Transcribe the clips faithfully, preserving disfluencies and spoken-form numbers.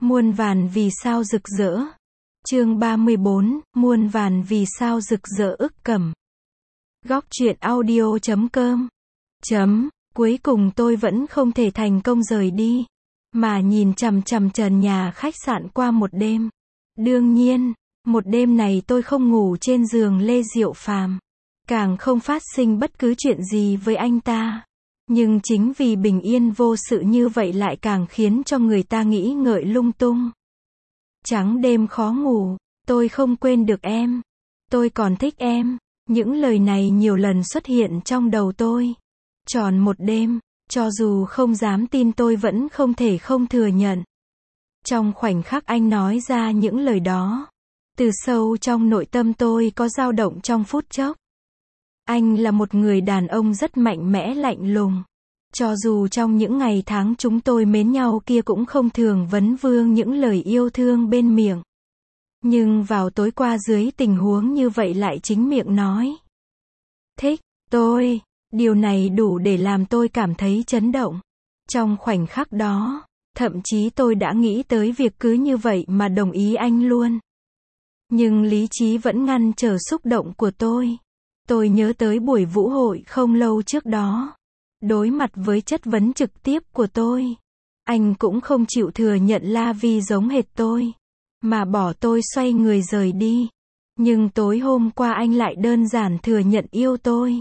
Muôn vàn vì sao rực rỡ. Chương ba mươi bốn, muôn vàn vì sao rực rỡ ức cầm. Góc truyện audio chấm com. Chấm, cuối cùng tôi vẫn không thể thành công rời đi, mà nhìn chằm chằm trần nhà khách sạn qua một đêm. Đương nhiên, một đêm này tôi không ngủ trên giường Lê Diệu Phàm, càng không phát sinh bất cứ chuyện gì với anh ta. Nhưng chính vì bình yên vô sự như vậy lại càng khiến cho người ta nghĩ ngợi lung tung. Trắng đêm khó ngủ, tôi không quên được em. Tôi còn thích em. Những lời này nhiều lần xuất hiện trong đầu tôi. Tròn một đêm, cho dù không dám tin tôi vẫn không thể không thừa nhận. Trong khoảnh khắc anh nói ra những lời đó, từ sâu trong nội tâm tôi có dao động trong phút chốc. Anh là một người đàn ông rất mạnh mẽ lạnh lùng. Cho dù trong những ngày tháng chúng tôi mến nhau kia cũng không thường vấn vương những lời yêu thương bên miệng. Nhưng vào tối qua dưới tình huống như vậy lại chính miệng nói thích tôi. Điều này đủ để làm tôi cảm thấy chấn động. Trong khoảnh khắc đó, thậm chí tôi đã nghĩ tới việc cứ như vậy mà đồng ý anh luôn. Nhưng lý trí vẫn ngăn trở xúc động của tôi. Tôi nhớ tới buổi vũ hội không lâu trước đó. Đối mặt với chất vấn trực tiếp của tôi, anh cũng không chịu thừa nhận La Vi giống hệt tôi, mà bỏ tôi xoay người rời đi. Nhưng tối hôm qua anh lại đơn giản thừa nhận yêu tôi.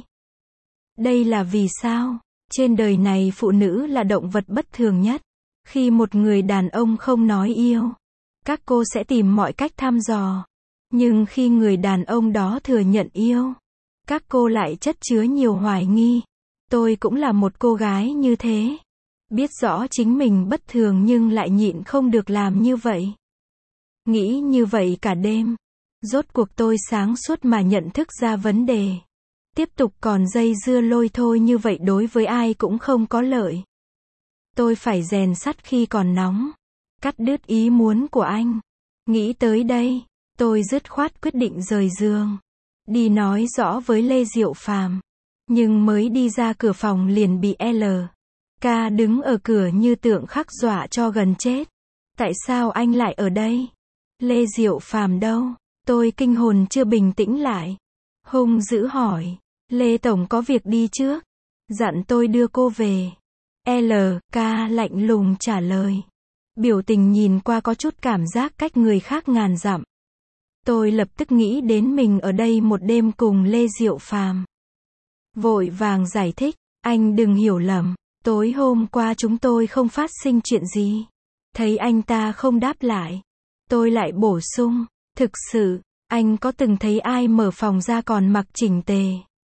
Đây là vì sao? Trên đời này phụ nữ là động vật bất thường nhất. Khi một người đàn ông không nói yêu, các cô sẽ tìm mọi cách thăm dò. Nhưng khi người đàn ông đó thừa nhận yêu, các cô lại chất chứa nhiều hoài nghi. Tôi cũng là một cô gái như thế. Biết rõ chính mình bất thường nhưng lại nhịn không được làm như vậy. Nghĩ như vậy cả đêm. Rốt cuộc tôi sáng suốt mà nhận thức ra vấn đề. Tiếp tục còn dây dưa lôi thôi như vậy đối với ai cũng không có lợi. Tôi phải rèn sắt khi còn nóng. Cắt đứt ý muốn của anh. Nghĩ tới đây, tôi dứt khoát quyết định rời giường. Đi nói rõ với Lê Diệu Phàm. Nhưng mới đi ra cửa phòng liền bị L. K đứng ở cửa như tượng khắc dọa cho gần chết. Tại sao anh lại ở đây? Lê Diệu Phàm đâu? Tôi kinh hồn chưa bình tĩnh lại. Hung dữ hỏi. Lê Tổng có việc đi trước. Dặn tôi đưa cô về. L. K lạnh lùng trả lời. Biểu tình nhìn qua có chút cảm giác cách người khác ngàn dặm. Tôi lập tức nghĩ đến mình ở đây một đêm cùng Lê Diệu Phàm. Vội vàng giải thích, anh đừng hiểu lầm, tối hôm qua chúng tôi không phát sinh chuyện gì. Thấy anh ta không đáp lại, tôi lại bổ sung, thực sự, anh có từng thấy ai mở phòng ra còn mặc chỉnh tề,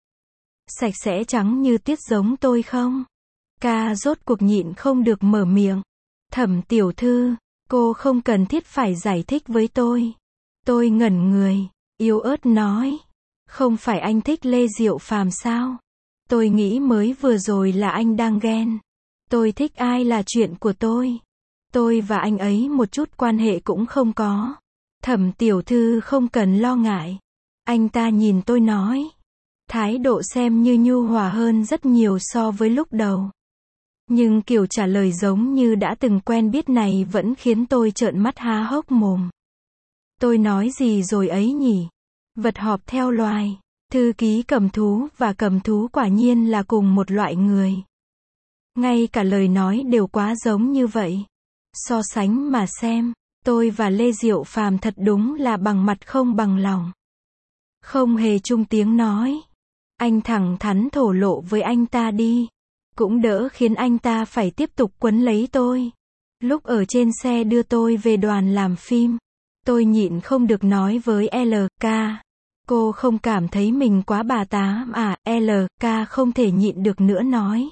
sạch sẽ trắng như tiết giống tôi không? Ca rốt cuộc nhịn không được mở miệng. Thẩm tiểu thư, cô không cần thiết phải giải thích với tôi. Tôi ngẩn người, yếu ớt nói. Không phải anh thích Lê Diệu Phàm sao? Tôi nghĩ mới vừa rồi là anh đang ghen. Tôi thích ai là chuyện của tôi. Tôi và anh ấy một chút quan hệ cũng không có. Thẩm tiểu thư không cần lo ngại. Anh ta nhìn tôi nói. Thái độ xem như nhu hòa hơn rất nhiều so với lúc đầu. Nhưng kiểu trả lời giống như đã từng quen biết này vẫn khiến tôi trợn mắt há hốc mồm. Tôi nói gì rồi ấy nhỉ? Vật họp theo loài. Thư ký cầm thú và cầm thú quả nhiên là cùng một loại người. Ngay cả lời nói đều quá giống như vậy. So sánh mà xem, tôi và Lê Diệu Phàm thật đúng là bằng mặt không bằng lòng. Không hề chung tiếng nói. Anh thẳng thắn thổ lộ với anh ta đi. Cũng đỡ khiến anh ta phải tiếp tục quấn lấy tôi. Lúc ở trên xe đưa tôi về đoàn làm phim, tôi nhịn không được nói với L. K. Cô không cảm thấy mình quá bà tám à? L. K không thể nhịn được nữa nói.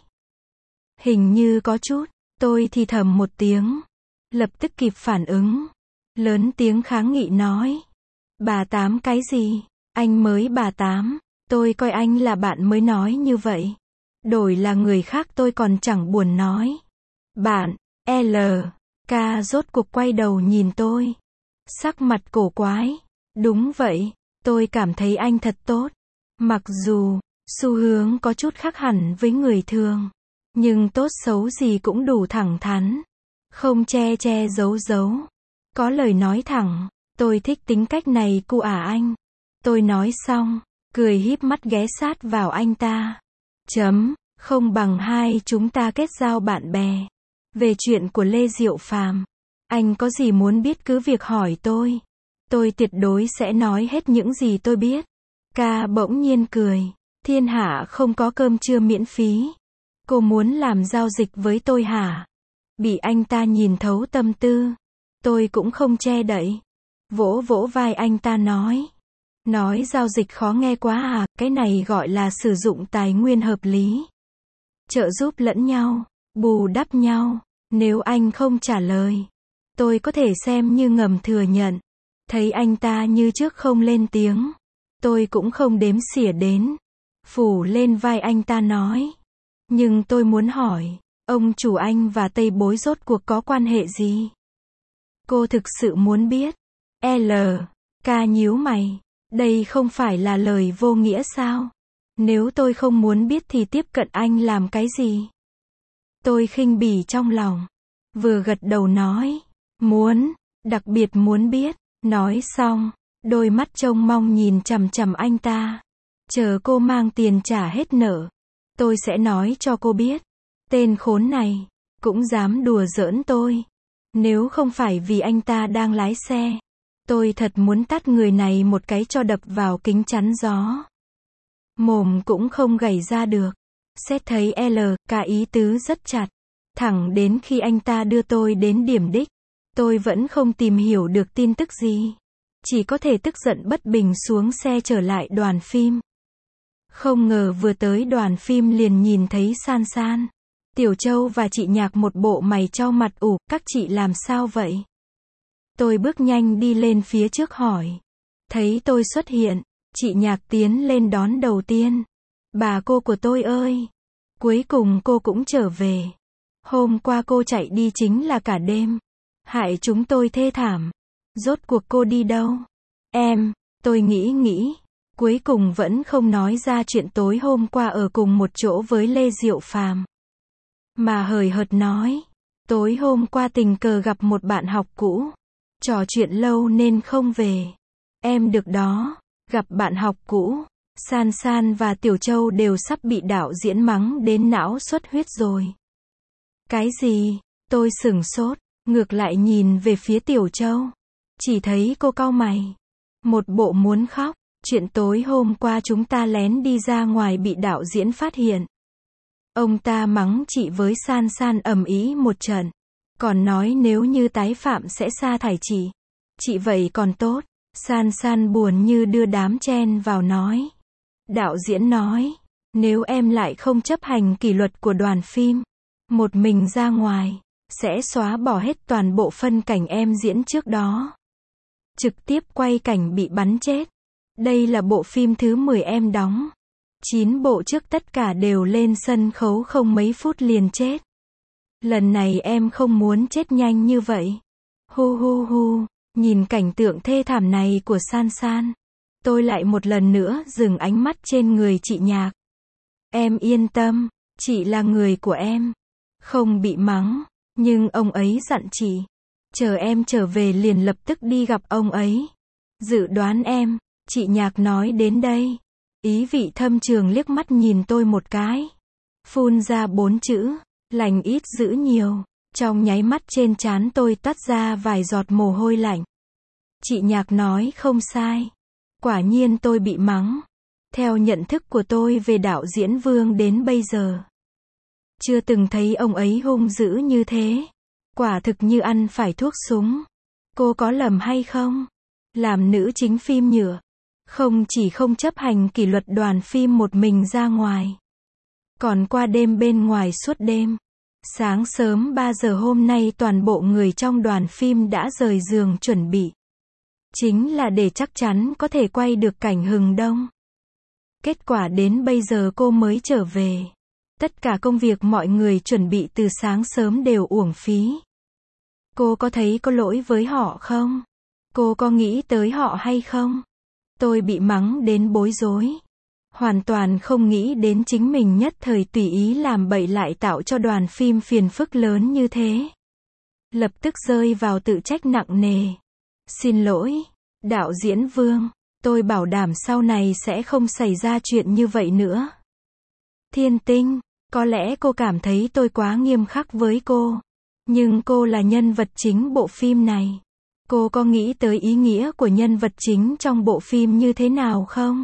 Hình như có chút. Tôi thì thầm một tiếng. Lập tức kịp phản ứng. Lớn tiếng kháng nghị nói. Bà tám cái gì? Anh mới bà tám. Tôi coi anh là bạn mới nói như vậy. Đổi là người khác tôi còn chẳng buồn nói. Bạn. L. K rốt cuộc quay đầu nhìn tôi. Sắc mặt cổ quái. Đúng vậy. Tôi cảm thấy anh thật tốt. Mặc dù, xu hướng có chút khác hẳn với người thường. Nhưng tốt xấu gì cũng đủ thẳng thắn. Không che che giấu giấu. Có lời nói thẳng, tôi thích tính cách này cu à anh. Tôi nói xong, cười híp mắt ghé sát vào anh ta. Chấm, không bằng hai chúng ta kết giao bạn bè. Về chuyện của Lê Diệu Phàm, anh có gì muốn biết cứ việc hỏi tôi. Tôi tuyệt đối sẽ nói hết những gì tôi biết. Ca bỗng nhiên cười. Thiên hạ không có cơm trưa miễn phí. Cô muốn làm giao dịch với tôi hả? Bị anh ta nhìn thấu tâm tư. Tôi cũng không che đậy. Vỗ vỗ vai anh ta nói. Nói giao dịch khó nghe quá à, cái này gọi là sử dụng tài nguyên hợp lý. Trợ giúp lẫn nhau, bù đắp nhau. Nếu anh không trả lời, tôi có thể xem như ngầm thừa nhận. Thấy anh ta như trước không lên tiếng, tôi cũng không đếm xỉa đến. Phủ lên vai anh ta nói. Nhưng tôi muốn hỏi, ông chủ anh và Tây Bối rốt cuộc có quan hệ gì? Cô thực sự muốn biết. L. Ca nhíu mày. Đây không phải là lời vô nghĩa sao? Nếu tôi không muốn biết thì tiếp cận anh làm cái gì? Tôi khinh bỉ trong lòng. Vừa gật đầu nói. Muốn, đặc biệt muốn biết. Nói xong, đôi mắt trông mong nhìn chằm chằm anh ta. Chờ cô mang tiền trả hết nợ, tôi sẽ nói cho cô biết. Tên khốn này, cũng dám đùa giỡn tôi. Nếu không phải vì anh ta đang lái xe, tôi thật muốn tát người này một cái cho đập vào kính chắn gió. Mồm cũng không gảy ra được. Xét thấy L, cả ý tứ rất chặt. Thẳng đến khi anh ta đưa tôi đến điểm đích, tôi vẫn không tìm hiểu được tin tức gì. Chỉ có thể tức giận bất bình xuống xe trở lại đoàn phim. Không ngờ vừa tới đoàn phim liền nhìn thấy San San, Tiểu Châu và chị Nhạc một bộ mày chau mặt ủ, các chị làm sao vậy? Tôi bước nhanh đi lên phía trước hỏi. Thấy tôi xuất hiện, chị Nhạc tiến lên đón đầu tiên. Bà cô của tôi ơi! Cuối cùng cô cũng trở về. Hôm qua cô chạy đi chính là cả đêm. Hại chúng tôi thê thảm. Rốt cuộc cô đi đâu? Em, tôi nghĩ nghĩ. Cuối cùng vẫn không nói ra chuyện tối hôm qua ở cùng một chỗ với Lê Diệu Phàm. Mà hời hợt nói. Tối hôm qua tình cờ gặp một bạn học cũ. Trò chuyện lâu nên không về. Em được đó. Gặp bạn học cũ. San San và Tiểu Châu đều sắp bị đạo diễn mắng đến não xuất huyết rồi. Cái gì? Tôi sửng sốt. Ngược lại nhìn về phía Tiểu Châu. Chỉ thấy cô cau mày. Một bộ muốn khóc. Chuyện tối hôm qua chúng ta lén đi ra ngoài bị đạo diễn phát hiện. Ông ta mắng chị với San San ầm ĩ một trận. Còn nói nếu như tái phạm sẽ sa thải chị. Chị vậy còn tốt. San San buồn như đưa đám chen vào nói. Đạo diễn nói. Nếu em lại không chấp hành kỷ luật của đoàn phim. Một mình ra ngoài. Sẽ xóa bỏ hết toàn bộ phân cảnh em diễn trước đó. Trực tiếp quay cảnh bị bắn chết. Đây là bộ phim thứ mười em đóng. chín bộ trước tất cả đều lên sân khấu không mấy phút liền chết. Lần này em không muốn chết nhanh như vậy. Hu hu hu, nhìn cảnh tượng thê thảm này của San San. Tôi lại một lần nữa dừng ánh mắt trên người chị Nhạc. Em yên tâm, chị là người của em. Không bị mắng, nhưng ông ấy dặn chị. Chờ em trở về liền lập tức đi gặp ông ấy. Dự đoán em. Chị Nhạc nói đến đây. Ý vị thâm trường liếc mắt nhìn tôi một cái. Phun ra bốn chữ. Lành ít dữ nhiều. Trong nháy mắt trên trán tôi toát ra vài giọt mồ hôi lạnh. Chị Nhạc nói không sai. Quả nhiên tôi bị mắng. Theo nhận thức của tôi về đạo diễn Vương đến bây giờ. Chưa từng thấy ông ấy hung dữ như thế. Quả thực như ăn phải thuốc súng. Cô có lầm hay không? Làm nữ chính phim nhựa. Không chỉ không chấp hành kỷ luật đoàn phim một mình ra ngoài. Còn qua đêm bên ngoài suốt đêm. Sáng sớm ba giờ hôm nay toàn bộ người trong đoàn phim đã rời giường chuẩn bị. Chính là để chắc chắn có thể quay được cảnh hừng đông. Kết quả đến bây giờ cô mới trở về. Tất cả công việc mọi người chuẩn bị từ sáng sớm đều uổng phí. Cô có thấy có lỗi với họ không? Cô có nghĩ tới họ hay không? Tôi bị mắng đến bối rối. Hoàn toàn không nghĩ đến chính mình nhất thời tùy ý làm bậy lại tạo cho đoàn phim phiền phức lớn như thế. lập tức rơi vào tự trách nặng nề. Xin lỗi, đạo diễn Vương, tôi bảo đảm sau này sẽ không xảy ra chuyện như vậy nữa. Thiên Tinh, có lẽ cô cảm thấy tôi quá nghiêm khắc với cô. Nhưng cô là nhân vật chính bộ phim này. Cô có nghĩ tới ý nghĩa của nhân vật chính trong bộ phim như thế nào không?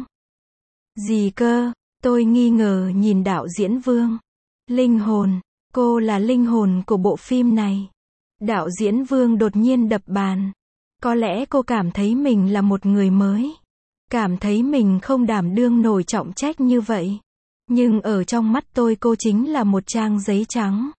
Gì cơ? Tôi nghi ngờ nhìn đạo diễn Vương. Linh hồn, cô là linh hồn của bộ phim này. Đạo diễn Vương đột nhiên đập bàn. Có lẽ cô cảm thấy mình là một người mới. Cảm thấy mình không đảm đương nổi trọng trách như vậy. Nhưng ở trong mắt tôi cô chính là một trang giấy trắng.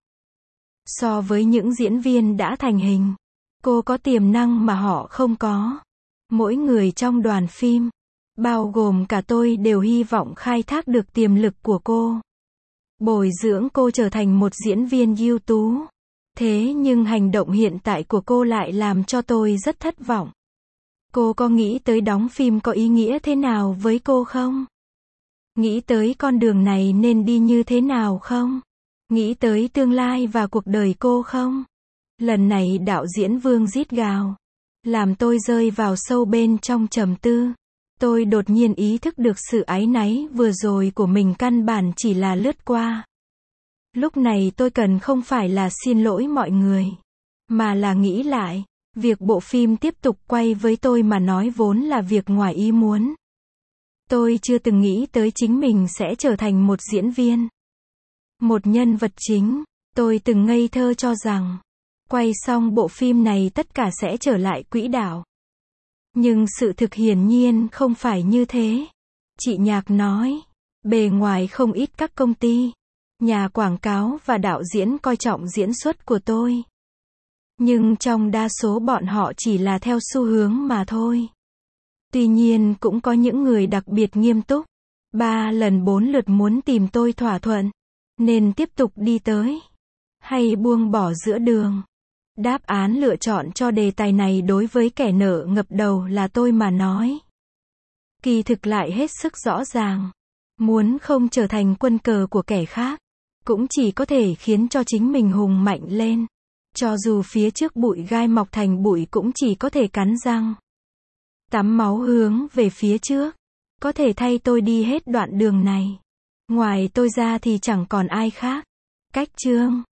So với những diễn viên đã thành hình, cô có tiềm năng mà họ không có. Mỗi người trong đoàn phim, bao gồm cả tôi đều hy vọng khai thác được tiềm lực của cô. Bồi dưỡng cô trở thành một diễn viên ưu tú. Thế nhưng hành động hiện tại của cô lại làm cho tôi rất thất vọng. Cô có nghĩ tới đóng phim có ý nghĩa thế nào với cô không? Nghĩ tới con đường này nên đi như thế nào không? Nghĩ tới tương lai và cuộc đời cô không? Lần này đạo diễn Vương rít gào, làm tôi rơi vào sâu bên trong trầm tư. Tôi đột nhiên ý thức được sự áy náy vừa rồi của mình căn bản chỉ là lướt qua. Lúc này tôi cần không phải là xin lỗi mọi người, mà là nghĩ lại, việc bộ phim tiếp tục quay với tôi mà nói vốn là việc ngoài ý muốn. Tôi chưa từng nghĩ tới chính mình sẽ trở thành một diễn viên, một nhân vật chính. Tôi từng ngây thơ cho rằng, quay xong bộ phim này tất cả sẽ trở lại quỹ đạo. Nhưng sự thực hiển nhiên không phải như thế. Chị Nhạc nói, bề ngoài không ít các công ty, nhà quảng cáo và đạo diễn coi trọng diễn xuất của tôi. Nhưng trong đa số bọn họ chỉ là theo xu hướng mà thôi. Tuy nhiên cũng có những người đặc biệt nghiêm túc. Ba lần bốn lượt muốn tìm tôi thỏa thuận. Nên tiếp tục đi tới. Hay buông bỏ giữa đường. Đáp án lựa chọn cho đề tài này đối với kẻ nợ ngập đầu là tôi mà nói. Kỳ thực lại hết sức rõ ràng. Muốn không trở thành quân cờ của kẻ khác, cũng chỉ có thể khiến cho chính mình hùng mạnh lên. Cho dù phía trước bụi gai mọc thành bụi cũng chỉ có thể cắn răng. Tắm máu hướng về phía trước. Có thể thay tôi đi hết đoạn đường này. Ngoài tôi ra thì chẳng còn ai khác. Cách chương